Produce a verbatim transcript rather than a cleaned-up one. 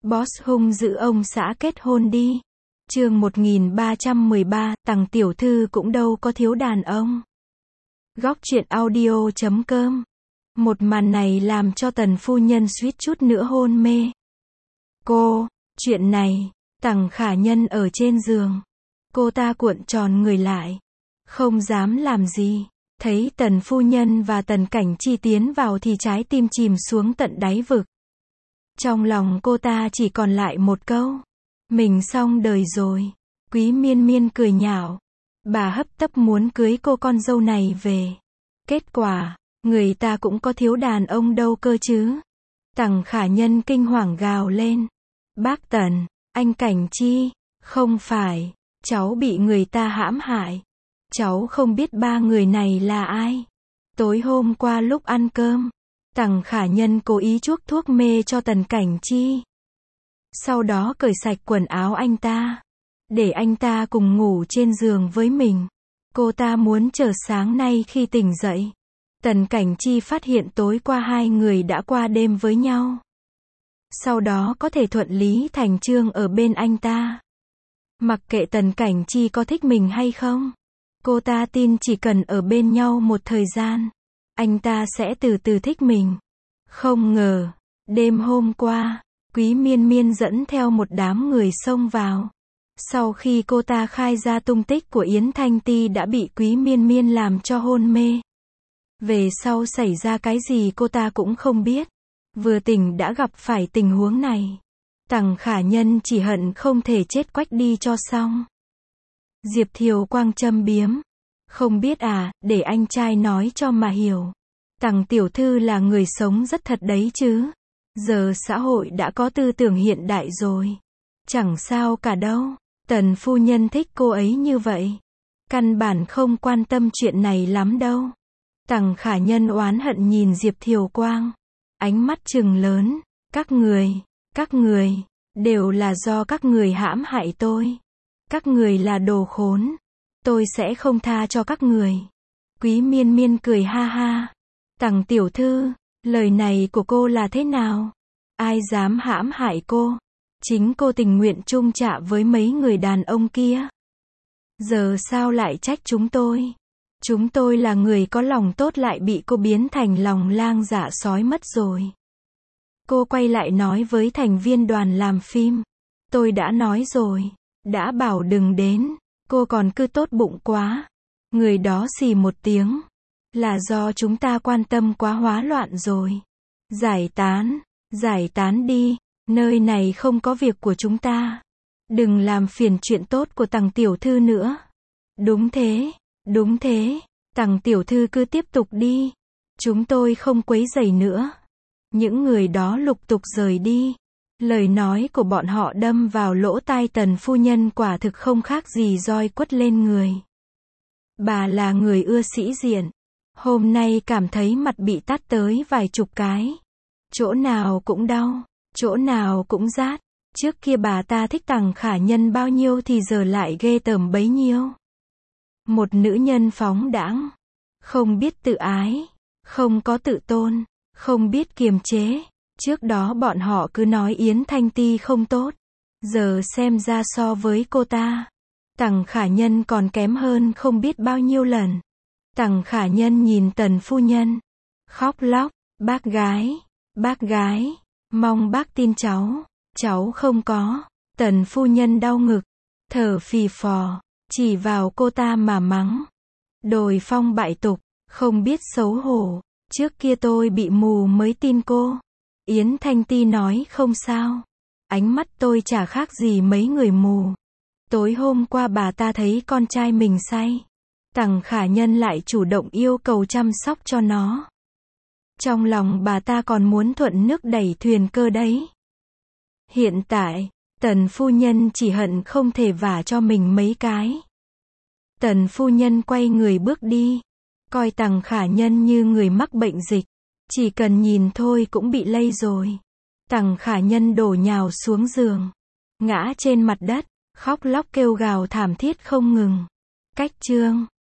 Boss hung dữ ông xã kết hôn đi. Chương một nghìn ba trăm mười ba, Tằng tiểu thư cũng đâu có thiếu đàn ông. Góc truyện audio chấm com. Một màn này làm cho Tần phu nhân suýt chút nữa hôn mê. Cô, chuyện này, Tằng Khả Nhân ở trên giường. Cô ta cuộn tròn người lại, không dám làm gì. Thấy Tần phu nhân và Tần Cảnh Chi tiến vào thì trái tim chìm xuống tận đáy vực. Trong lòng cô ta chỉ còn lại một câu: mình xong đời rồi. Quý Miên Miên cười nhạo. Bà hấp tấp muốn cưới cô con dâu này về. Kết quả, người ta cũng có thiếu đàn ông đâu cơ chứ. Tằng Khả Nhân kinh hoàng gào lên. Bác Tần, anh Cảnh Chi, không phải, cháu bị người ta hãm hại. Cháu không biết ba người này là ai. Tối hôm qua lúc ăn cơm, Tằng Khả Nhân cố ý chuốc thuốc mê cho Tần Cảnh Chi. Sau đó cởi sạch quần áo anh ta, để anh ta cùng ngủ trên giường với mình. Cô ta muốn chờ sáng nay khi tỉnh dậy, Tần Cảnh Chi phát hiện tối qua hai người đã qua đêm với nhau. Sau đó có thể thuận lý thành chương ở bên anh ta. Mặc kệ Tần Cảnh Chi có thích mình hay không, cô ta tin chỉ cần ở bên nhau một thời gian, anh ta sẽ từ từ thích mình. Không ngờ, đêm hôm qua, Quý Miên Miên dẫn theo một đám người xông vào. Sau khi cô ta khai ra tung tích của Yến Thanh Ti đã bị Quý Miên Miên làm cho hôn mê. Về sau xảy ra cái gì cô ta cũng không biết. Vừa tỉnh đã gặp phải tình huống này. Tằng Khả Nhân chỉ hận không thể chết quách đi cho xong. Diệp Thiều Quang châm biếm. Không biết à, để anh trai nói cho mà hiểu. Tằng tiểu thư là người sống rất thật đấy chứ. Giờ xã hội đã có tư tưởng hiện đại rồi. Chẳng sao cả đâu. Tần phu nhân thích cô ấy như vậy. Căn bản không quan tâm chuyện này lắm đâu. Tằng Khả Nhân oán hận nhìn Diệp Thiều Quang. Ánh mắt trừng lớn. Các người, các người, đều là do các người hãm hại tôi. Các người là đồ khốn. Tôi sẽ không tha cho các người. Quý Miên Miên cười ha ha. Tằng tiểu thư, lời này của cô là thế nào? Ai dám hãm hại cô? Chính cô tình nguyện chung chạ với mấy người đàn ông kia. Giờ sao lại trách chúng tôi? Chúng tôi là người có lòng tốt lại bị cô biến thành lòng lang dạ sói mất rồi. Cô quay lại nói với thành viên đoàn làm phim. Tôi đã nói rồi, đã bảo đừng đến. Cô còn cứ tốt bụng quá. Người đó xì một tiếng. Là do chúng ta quan tâm quá hóa loạn rồi. Giải tán, giải tán đi. Nơi này không có việc của chúng ta. Đừng làm phiền chuyện tốt của Tằng tiểu thư nữa. Đúng thế, đúng thế. Tằng tiểu thư cứ tiếp tục đi. Chúng tôi không quấy rầy nữa. Những người đó lục tục rời đi. Lời nói của bọn họ đâm vào lỗ tai Tần phu nhân quả thực không khác gì roi quất lên người. Bà là người ưa sĩ diện. Hôm nay cảm thấy mặt bị tát tới vài chục cái. Chỗ nào cũng đau, chỗ nào cũng rát. Trước kia bà ta thích Tằng Khả Nhân bao nhiêu thì giờ lại ghê tởm bấy nhiêu. Một nữ nhân phóng đãng, không biết tự ái, không có tự tôn, không biết kiềm chế. Trước đó bọn họ cứ nói Yến Thanh Ti không tốt. Giờ xem ra so với cô ta, Tằng Khả Nhân còn kém hơn không biết bao nhiêu lần. Tằng Khả Nhân nhìn Tần phu nhân, khóc lóc. Bác gái, bác gái, mong bác tin cháu. Cháu không có. Tần phu nhân đau ngực, thở phì phò, chỉ vào cô ta mà mắng. Đồi phong bại tục, không biết xấu hổ. Trước kia tôi bị mù mới tin cô. Yến Thanh Ti nói không sao. Ánh mắt tôi chả khác gì mấy người mù. Tối hôm qua bà ta thấy con trai mình say. Tằng Khả Nhân lại chủ động yêu cầu chăm sóc cho nó. Trong lòng bà ta còn muốn thuận nước đẩy thuyền cơ đấy. Hiện tại, Tần phu nhân chỉ hận không thể vả cho mình mấy cái. Tần phu nhân quay người bước đi. Coi Tằng Khả Nhân như người mắc bệnh dịch. Chỉ cần nhìn thôi cũng bị lây rồi. Tằng Khả Nhân đổ nhào xuống giường. Ngã trên mặt đất, khóc lóc kêu gào thảm thiết không ngừng. Cách chương